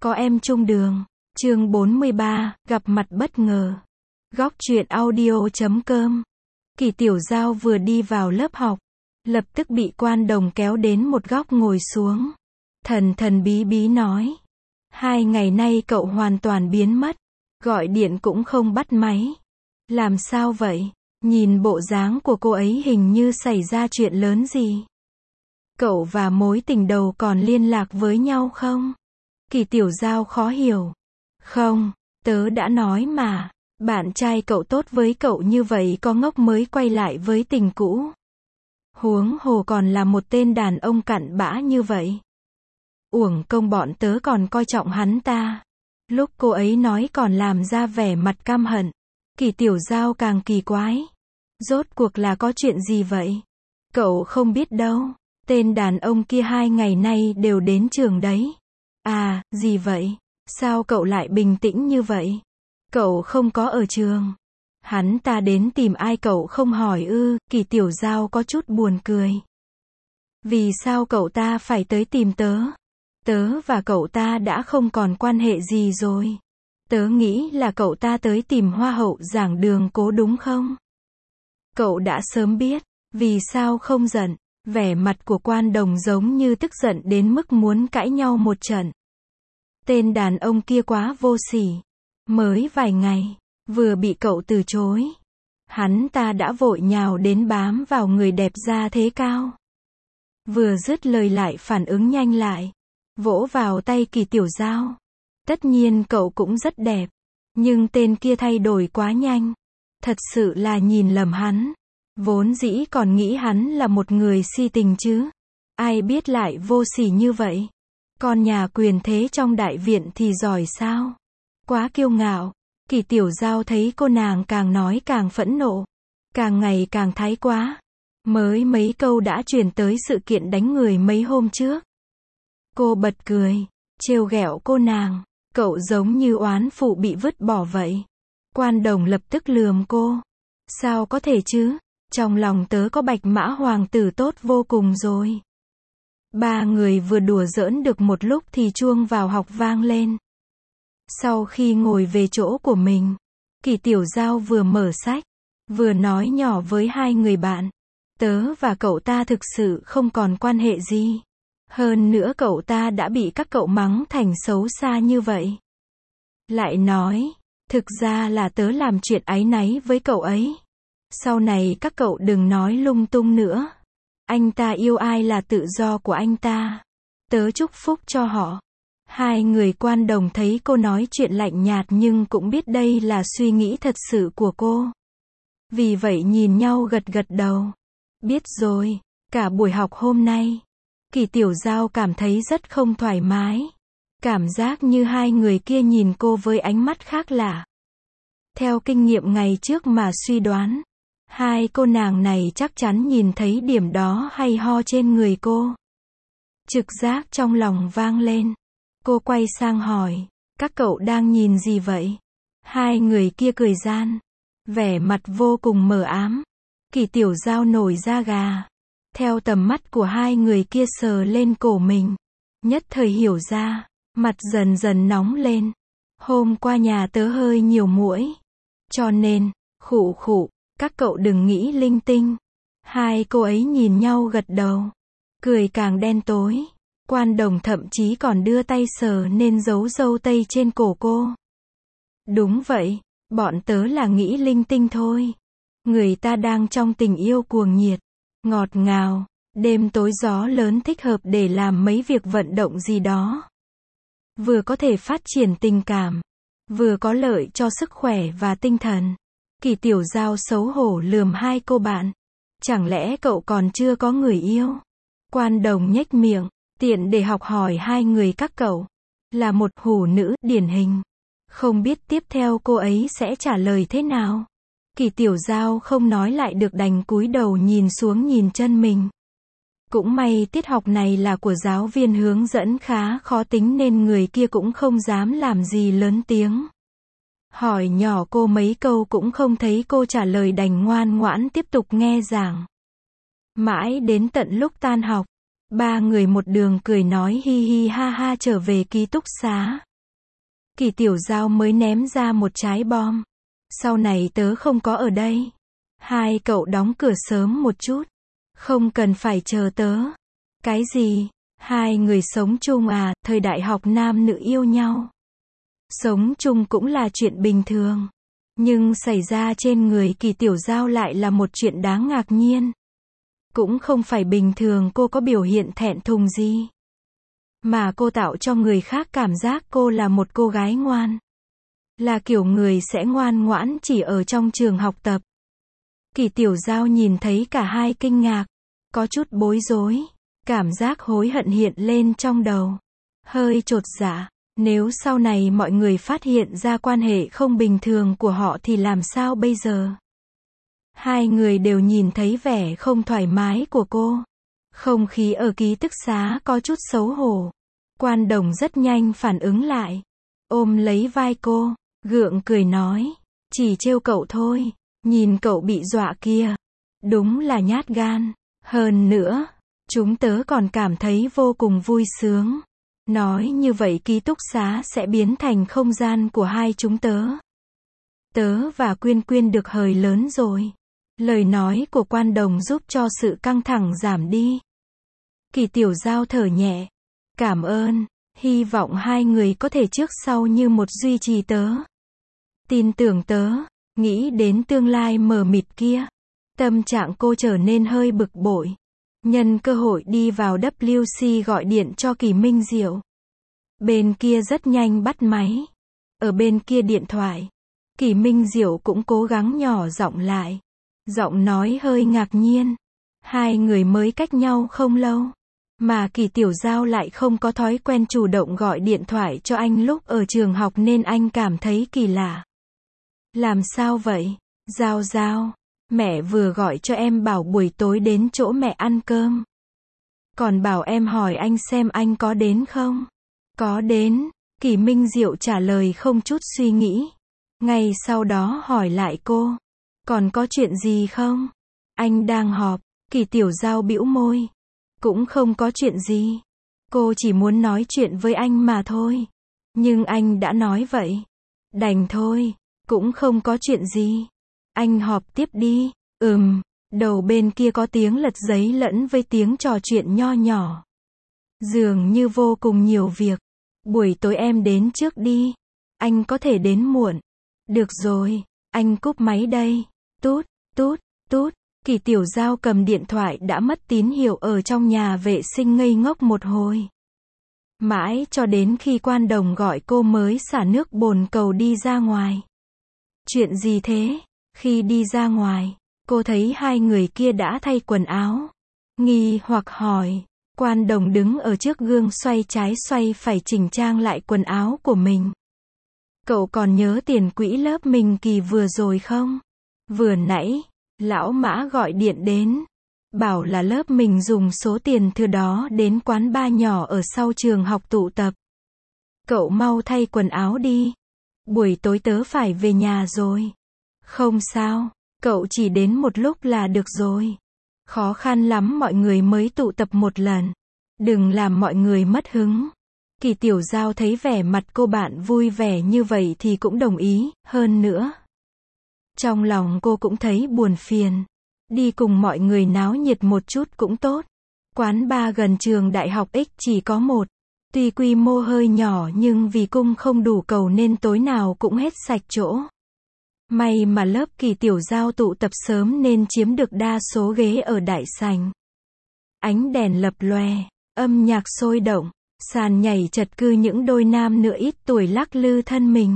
Có em chung đường. Chương 43, gặp mặt bất ngờ. Góc truyện audio.com. Kỳ Tiểu Giao vừa đi vào lớp học, lập tức bị Quan Đồng kéo đến một góc ngồi xuống. Thần thần bí bí nói. 2 ngày nay cậu hoàn toàn biến mất. Gọi điện cũng không bắt máy. Làm sao vậy? Nhìn bộ dáng của cô ấy hình như xảy ra chuyện lớn gì. Cậu và mối tình đầu còn liên lạc với nhau không? Kỳ Tiểu Giao khó hiểu. Không, tớ đã nói mà. Bạn trai cậu tốt với cậu như vậy có ngốc mới quay lại với tình cũ. Huống hồ còn là một tên đàn ông cặn bã như vậy. Uổng công bọn tớ còn coi trọng hắn ta. Lúc cô ấy nói còn làm ra vẻ mặt căm hận. Kỳ Tiểu Giao càng kỳ quái. Rốt cuộc là có chuyện gì vậy? Cậu không biết đâu. Tên đàn ông kia 2 ngày nay đều đến trường đấy. À, gì vậy? Sao cậu lại bình tĩnh như vậy? Cậu không có ở trường. Hắn ta đến tìm ai cậu không hỏi ư? Kỳ Tiểu Giao có chút buồn cười. Vì sao cậu ta phải tới tìm tớ? Tớ và cậu ta đã không còn quan hệ gì rồi. Tớ nghĩ là cậu ta tới tìm Hoa hậu giảng đường Cố đúng không? Cậu đã sớm biết. Vì sao không giận? Vẻ mặt của Quan Đồng giống như tức giận đến mức muốn cãi nhau một trận. Tên đàn ông kia quá vô sỉ. Mới vài ngày, vừa bị cậu từ chối. Hắn ta đã vội nhào đến bám vào người đẹp da thế cao. Vừa dứt lời lại phản ứng nhanh lại. Vỗ vào tay Kỳ Tiểu Giao. Tất nhiên cậu cũng rất đẹp. Nhưng tên kia thay đổi quá nhanh. Thật sự là nhìn lầm hắn. Vốn dĩ còn nghĩ hắn là một người si tình chứ. Ai biết lại vô sỉ như vậy. Con nhà quyền thế trong đại viện thì giỏi sao? Quá kiêu ngạo. Kỳ Tiểu Giao thấy cô nàng càng nói càng phẫn nộ. Càng ngày càng thái quá. Mới mấy câu đã chuyển tới sự kiện đánh người mấy hôm trước. Cô bật cười. Trêu ghẹo cô nàng. Cậu giống như oán phụ bị vứt bỏ vậy. Quan Đồng lập tức lườm cô. Sao có thể chứ? Trong lòng tớ có Bạch Mã hoàng tử tốt vô cùng rồi. 3 người vừa đùa giỡn được một lúc thì chuông vào học vang lên. Sau khi ngồi về chỗ của mình, Kỳ Tiểu Giao vừa mở sách, vừa nói nhỏ với 2 người bạn. Tớ và cậu ta thực sự không còn quan hệ gì. Hơn nữa cậu ta đã bị các cậu mắng thành xấu xa như vậy. Lại nói, thực ra là tớ làm chuyện áy náy với cậu ấy. Sau này các cậu đừng nói lung tung nữa. Anh ta yêu ai là tự do của anh ta. Tớ chúc phúc cho họ. 2 người Quan Đồng thấy cô nói chuyện lạnh nhạt nhưng cũng biết đây là suy nghĩ thật sự của cô. Vì vậy nhìn nhau gật gật đầu. Biết rồi. Cả buổi học hôm nay, Kỳ Tiểu Giao cảm thấy rất không thoải mái. Cảm giác như 2 người kia nhìn cô với ánh mắt khác lạ. Theo kinh nghiệm ngày trước mà suy đoán, 2 cô nàng này chắc chắn nhìn thấy điểm đó hay ho trên người cô. Trực giác trong lòng vang lên. Cô quay sang hỏi, các cậu đang nhìn gì vậy? 2 người kia cười gian. Vẻ mặt vô cùng mờ ám. Kỳ Tiểu Giao nổi da gà. Theo tầm mắt của 2 người kia sờ lên cổ mình. Nhất thời hiểu ra. Mặt dần dần nóng lên. Hôm qua nhà tớ hơi nhiều muỗi. Cho nên, khụ khụ. Các cậu đừng nghĩ linh tinh. 2 cô ấy nhìn nhau gật đầu. Cười càng đen tối. Quan Đồng thậm chí còn đưa tay sờ nên dấu râu tây trên cổ cô. Đúng vậy, bọn tớ là nghĩ linh tinh thôi. Người ta đang trong tình yêu cuồng nhiệt, ngọt ngào, đêm tối gió lớn thích hợp để làm mấy việc vận động gì đó. Vừa có thể phát triển tình cảm, vừa có lợi cho sức khỏe và tinh thần. Kỳ Tiểu Giao xấu hổ lườm 2 cô bạn. Chẳng lẽ cậu còn chưa có người yêu? Quan Đồng nhếch miệng, tiện để học hỏi 2 người các cậu. Là một hủ nữ điển hình. Không biết tiếp theo cô ấy sẽ trả lời thế nào. Kỳ Tiểu Giao không nói lại được đành cúi đầu nhìn xuống nhìn chân mình. Cũng may tiết học này là của giáo viên hướng dẫn khá khó tính nên người kia cũng không dám làm gì lớn tiếng. Hỏi nhỏ cô mấy câu cũng không thấy cô trả lời đành ngoan ngoãn tiếp tục nghe giảng. Mãi đến tận lúc tan học, 3 người một đường cười nói hi hi ha ha trở về ký túc xá. Kỳ Tiểu Giao mới ném ra một trái bom. Sau này tớ không có ở đây. Hai cậu đóng cửa sớm một chút. Không cần phải chờ tớ. Cái gì? Hai người sống chung à, thời đại học nam nữ yêu nhau. Sống chung cũng là chuyện bình thường. Nhưng xảy ra trên người Kỳ Tiểu Giao lại là một chuyện đáng ngạc nhiên. Cũng không phải bình thường cô có biểu hiện thẹn thùng gì. Mà cô tạo cho người khác cảm giác cô là một cô gái ngoan. Là kiểu người sẽ ngoan ngoãn chỉ ở trong trường học tập. Kỳ Tiểu Giao nhìn thấy cả hai kinh ngạc. Có chút bối rối. Cảm giác hối hận hiện lên trong đầu. Hơi chột dạ. Nếu sau này mọi người phát hiện ra quan hệ không bình thường của họ thì làm sao bây giờ? Hai người đều nhìn thấy vẻ không thoải mái của cô. Không khí ở ký túc xá có chút xấu hổ. Quan Đồng rất nhanh phản ứng lại. Ôm lấy vai cô, gượng cười nói. Chỉ trêu cậu thôi. Nhìn cậu bị dọa kia. Đúng là nhát gan. Hơn nữa, chúng tớ còn cảm thấy vô cùng vui sướng. Nói như vậy ký túc xá sẽ biến thành không gian của hai chúng tớ. Tớ và Quyên Quyên được hời lớn rồi. Lời nói của Quan Đồng giúp cho sự căng thẳng giảm đi. Kỳ Tiểu Giao thở nhẹ. Cảm ơn. Hy vọng hai người có thể trước sau như một duy trì tớ. Tin tưởng tớ. Nghĩ đến tương lai mờ mịt kia. Tâm trạng cô trở nên hơi bực bội. Nhân cơ hội đi vào WC gọi điện cho Kỳ Minh Diệu. Bên kia rất nhanh bắt máy. Ở bên kia điện thoại, Kỳ Minh Diệu cũng cố gắng nhỏ giọng lại. Giọng nói hơi ngạc nhiên. Hai người mới cách nhau không lâu. Mà Kỳ Tiểu Giao lại không có thói quen chủ động gọi điện thoại cho anh lúc ở trường học nên anh cảm thấy kỳ lạ. Làm sao vậy? Giao Giao, mẹ vừa gọi cho em bảo buổi tối đến chỗ mẹ ăn cơm. Còn bảo em hỏi anh xem anh có đến không? Có đến, Kỳ Minh Diệu trả lời không chút suy nghĩ. Ngay sau đó hỏi lại cô. Còn có chuyện gì không? Anh đang họp. Kỳ Tiểu Giao bĩu môi. Cũng không có chuyện gì. Cô chỉ muốn nói chuyện với anh mà thôi. Nhưng anh đã nói vậy. Đành thôi. Cũng không có chuyện gì. Anh họp tiếp đi. Đầu bên kia có tiếng lật giấy lẫn với tiếng trò chuyện nho nhỏ. Dường như vô cùng nhiều việc. Buổi tối em đến trước đi. Anh có thể đến muộn. Được rồi, anh cúp máy đây. Tút, tút, tút. Kỳ Tiểu Giao cầm điện thoại đã mất tín hiệu ở trong nhà vệ sinh ngây ngốc một hồi. Mãi cho đến khi Quan Đồng gọi cô mới xả nước bồn cầu đi ra ngoài. Chuyện gì thế? Khi đi ra ngoài, cô thấy hai người kia đã thay quần áo. Nghi hoặc hỏi. Quan Đồng đứng ở trước gương xoay trái xoay phải chỉnh trang lại quần áo của mình. Cậu còn nhớ tiền quỹ lớp mình kỳ vừa rồi không? Vừa nãy, lão Mã gọi điện đến. Bảo là lớp mình dùng số tiền thừa đó đến quán bar nhỏ ở sau trường học tụ tập. Cậu mau thay quần áo đi. Buổi tối tớ phải về nhà rồi. Không sao, cậu chỉ đến một lúc là được rồi. Khó khăn lắm mọi người mới tụ tập một lần. Đừng làm mọi người mất hứng. Kỳ Tiểu Giao thấy vẻ mặt cô bạn vui vẻ như vậy thì cũng đồng ý, hơn nữa. Trong lòng cô cũng thấy buồn phiền. Đi cùng mọi người náo nhiệt một chút cũng tốt. Quán bar gần trường đại học X chỉ có một. Tuy quy mô hơi nhỏ nhưng vì cung không đủ cầu nên tối nào cũng hết sạch chỗ. May mà lớp Kỳ Tiểu Giao tụ tập sớm nên chiếm được đa số ghế ở đại sảnh. Ánh đèn lập lòe, âm nhạc sôi động, sàn nhảy chật cư những đôi nam nữ ít tuổi lắc lư thân mình.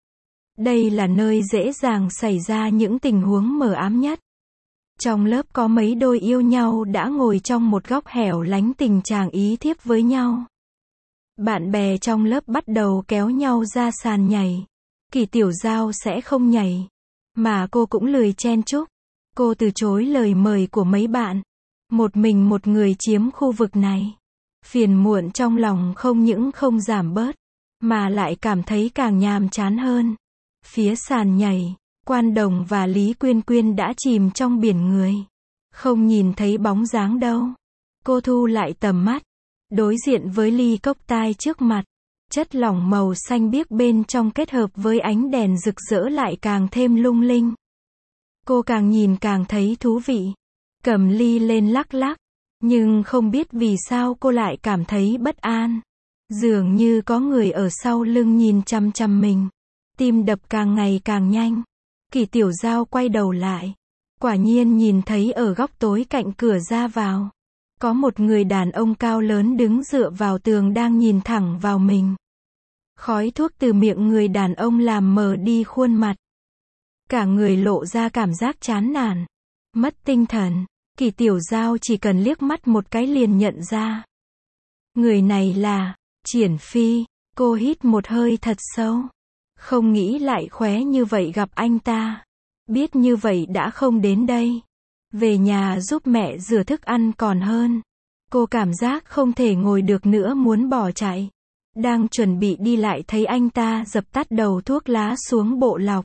Đây là nơi dễ dàng xảy ra những tình huống mờ ám nhất. Trong lớp có mấy đôi yêu nhau đã ngồi trong một góc hẻo lánh tình trạng ý thiếp với nhau. Bạn bè trong lớp bắt đầu kéo nhau ra sàn nhảy. Kỳ Tiểu Giao sẽ không nhảy. Mà cô cũng lười chen chúc. Cô từ chối lời mời của mấy bạn. Một mình một người chiếm khu vực này. Phiền muộn trong lòng không những không giảm bớt. Mà lại cảm thấy càng nhàm chán hơn. Phía sàn nhảy, Quan Đồng và Lý Quyên Quyên đã chìm trong biển người. Không nhìn thấy bóng dáng đâu. Cô thu lại tầm mắt. Đối diện với ly cốc tai trước mặt. Chất lỏng màu xanh biếc bên trong kết hợp với ánh đèn rực rỡ lại càng thêm lung linh. Cô càng nhìn càng thấy thú vị. Cầm ly lên lắc lắc. Nhưng không biết vì sao cô lại cảm thấy bất an. Dường như có người ở sau lưng nhìn chằm chằm mình. Tim đập càng ngày càng nhanh. Kỳ Tiểu Giao quay đầu lại. Quả nhiên nhìn thấy ở góc tối cạnh cửa ra vào. Có một người đàn ông cao lớn đứng dựa vào tường đang nhìn thẳng vào mình. Khói thuốc từ miệng người đàn ông làm mờ đi khuôn mặt. Cả người lộ ra cảm giác chán nản. Mất tinh thần. Kỳ Tiểu Giao chỉ cần liếc mắt một cái liền nhận ra. Người này là Triển Phi. Cô hít một hơi thật sâu. Không nghĩ lại khóe như vậy gặp anh ta. Biết như vậy đã không đến đây. Về nhà giúp mẹ rửa thức ăn còn hơn. Cô cảm giác không thể ngồi được nữa muốn bỏ chạy. Đang chuẩn bị đi lại thấy anh ta dập tắt đầu thuốc lá xuống bộ lọc.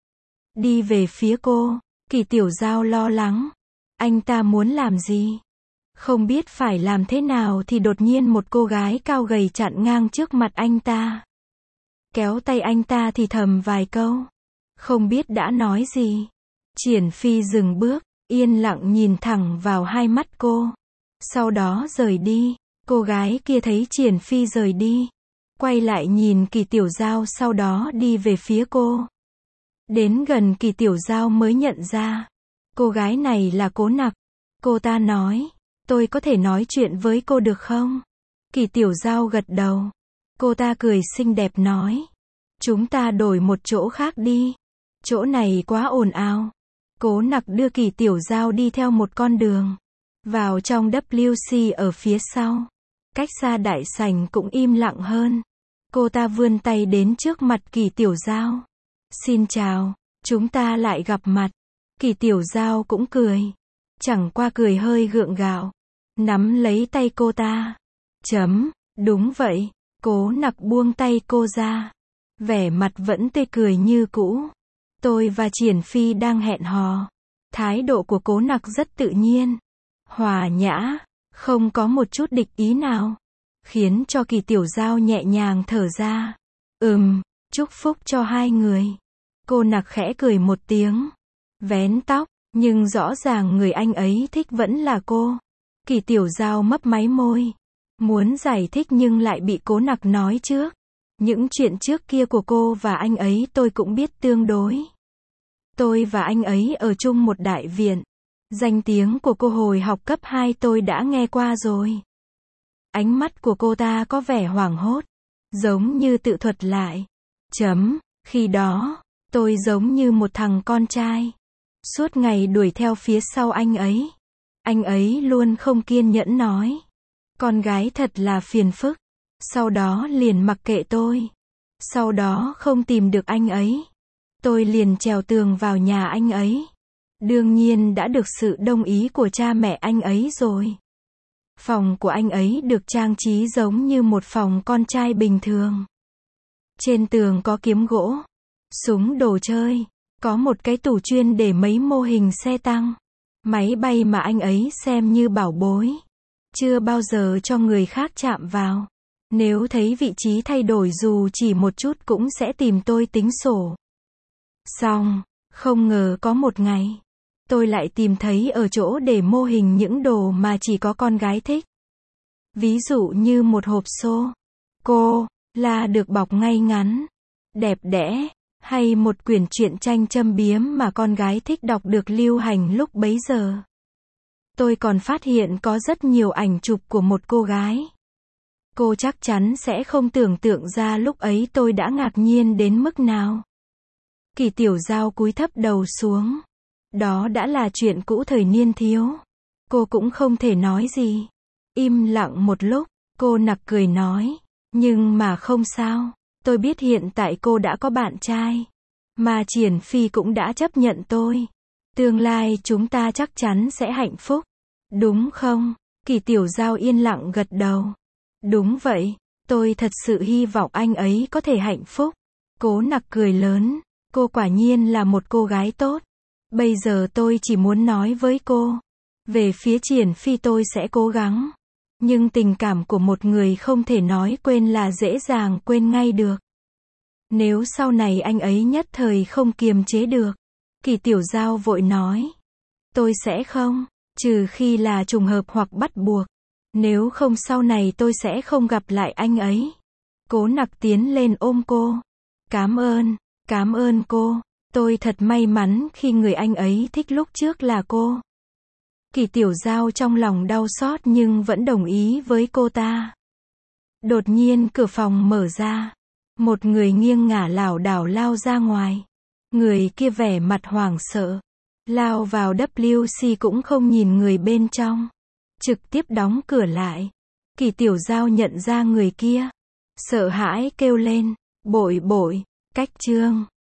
Đi về phía cô. Kỳ Tiểu Giao lo lắng. Anh ta muốn làm gì? Không biết phải làm thế nào thì đột nhiên một cô gái cao gầy chặn ngang trước mặt anh ta. Kéo tay anh ta thì thầm vài câu. Không biết đã nói gì. Triển Phi dừng bước, yên lặng nhìn thẳng vào hai mắt cô. Sau đó rời đi. Cô gái kia thấy Triển Phi rời đi. Quay lại nhìn Kỳ Tiểu Giao sau đó đi về phía cô. Đến gần Kỳ Tiểu Giao mới nhận ra. Cô gái này là Cố Nặc. Cô ta nói. Tôi có thể nói chuyện với cô được không? Kỳ Tiểu Giao gật đầu. Cô ta cười xinh đẹp nói. Chúng ta đổi một chỗ khác đi. Chỗ này quá ồn ào. Cố Nặc đưa Kỳ Tiểu Giao đi theo một con đường. Vào trong WC ở phía sau. Cách xa đại sảnh cũng im lặng hơn. Cô ta vươn tay đến trước mặt Kỳ Tiểu Giao. Xin chào, chúng ta lại gặp mặt. Kỳ Tiểu Giao cũng cười. Chẳng qua cười hơi gượng gạo. Nắm lấy tay cô ta. Đúng vậy. Cố Nặc buông tay cô ra. Vẻ mặt vẫn tươi cười như cũ. Tôi và Triển Phi đang hẹn hò. Thái độ của Cố Nặc rất tự nhiên. Hòa nhã. Không có một chút địch ý nào. Khiến cho Kỳ Tiểu Giao nhẹ nhàng thở ra. Chúc phúc cho hai người. Cô Nặc khẽ cười một tiếng. Vén tóc. Nhưng rõ ràng người anh ấy thích vẫn là cô. Kỳ Tiểu Giao mấp máy môi. Muốn giải thích nhưng lại bị Cố Nặc nói trước. Những chuyện trước kia của cô và anh ấy tôi cũng biết tương đối. Tôi và anh ấy ở chung một đại viện. Danh tiếng của cô hồi học cấp 2 tôi đã nghe qua rồi. Ánh mắt của cô ta có vẻ hoảng hốt. Giống như tự thuật lại. Khi đó, tôi giống như một thằng con trai. Suốt ngày đuổi theo phía sau anh ấy. Anh ấy luôn không kiên nhẫn nói. Con gái thật là phiền phức. Sau đó liền mặc kệ tôi. Sau đó không tìm được anh ấy. Tôi liền trèo tường vào nhà anh ấy. Đương nhiên đã được sự đồng ý của cha mẹ anh ấy rồi. Phòng của anh ấy được trang trí giống như một phòng con trai bình thường. Trên tường có kiếm gỗ, súng đồ chơi, có một cái tủ chuyên để mấy mô hình xe tăng, máy bay mà anh ấy xem như bảo bối. Chưa bao giờ cho người khác chạm vào. Nếu thấy vị trí thay đổi dù chỉ một chút cũng sẽ tìm tôi tính sổ. Xong, không ngờ có một ngày, tôi lại tìm thấy ở chỗ để mô hình những đồ mà chỉ có con gái thích. Ví dụ như một hộp xô, cô, là được bọc ngay ngắn, đẹp đẽ, hay một quyển truyện tranh châm biếm mà con gái thích đọc được lưu hành lúc bấy giờ. Tôi còn phát hiện có rất nhiều ảnh chụp của một cô gái. Cô chắc chắn sẽ không tưởng tượng ra lúc ấy tôi đã ngạc nhiên đến mức nào. Kỳ Tiểu Giao cúi thấp đầu xuống. Đó đã là chuyện cũ thời niên thiếu. Cô cũng không thể nói gì. Im lặng một lúc, cô nặc cười nói. Nhưng mà không sao. Tôi biết hiện tại cô đã có bạn trai. Mà Triển Phi cũng đã chấp nhận tôi. Tương lai chúng ta chắc chắn sẽ hạnh phúc. Đúng không? Kỳ Tiểu Giao yên lặng gật đầu. Đúng vậy. Tôi thật sự hy vọng anh ấy có thể hạnh phúc. Cố nặc cười lớn. Cô quả nhiên là một cô gái tốt. Bây giờ tôi chỉ muốn nói với cô. Về phía Triển Phi tôi sẽ cố gắng. Nhưng tình cảm của một người không thể nói quên là dễ dàng quên ngay được. Nếu sau này anh ấy nhất thời không kiềm chế được. Kỳ Tiểu Giao vội nói. Tôi sẽ không, trừ khi là trùng hợp hoặc bắt buộc. Nếu không sau này tôi sẽ không gặp lại anh ấy. Cố Nặc tiến lên ôm cô. Cảm ơn cô. Tôi thật may mắn khi người anh ấy thích lúc trước là cô. Kỳ Tiểu Giao trong lòng đau xót nhưng vẫn đồng ý với cô ta. Đột nhiên cửa phòng mở ra. Một người nghiêng ngả lảo đảo lao ra ngoài. Người kia vẻ mặt hoảng sợ. Lao vào WC cũng không nhìn người bên trong. Trực tiếp đóng cửa lại. Kỳ Tiểu Giao nhận ra người kia. Sợ hãi kêu lên. Bội bội, cách chương.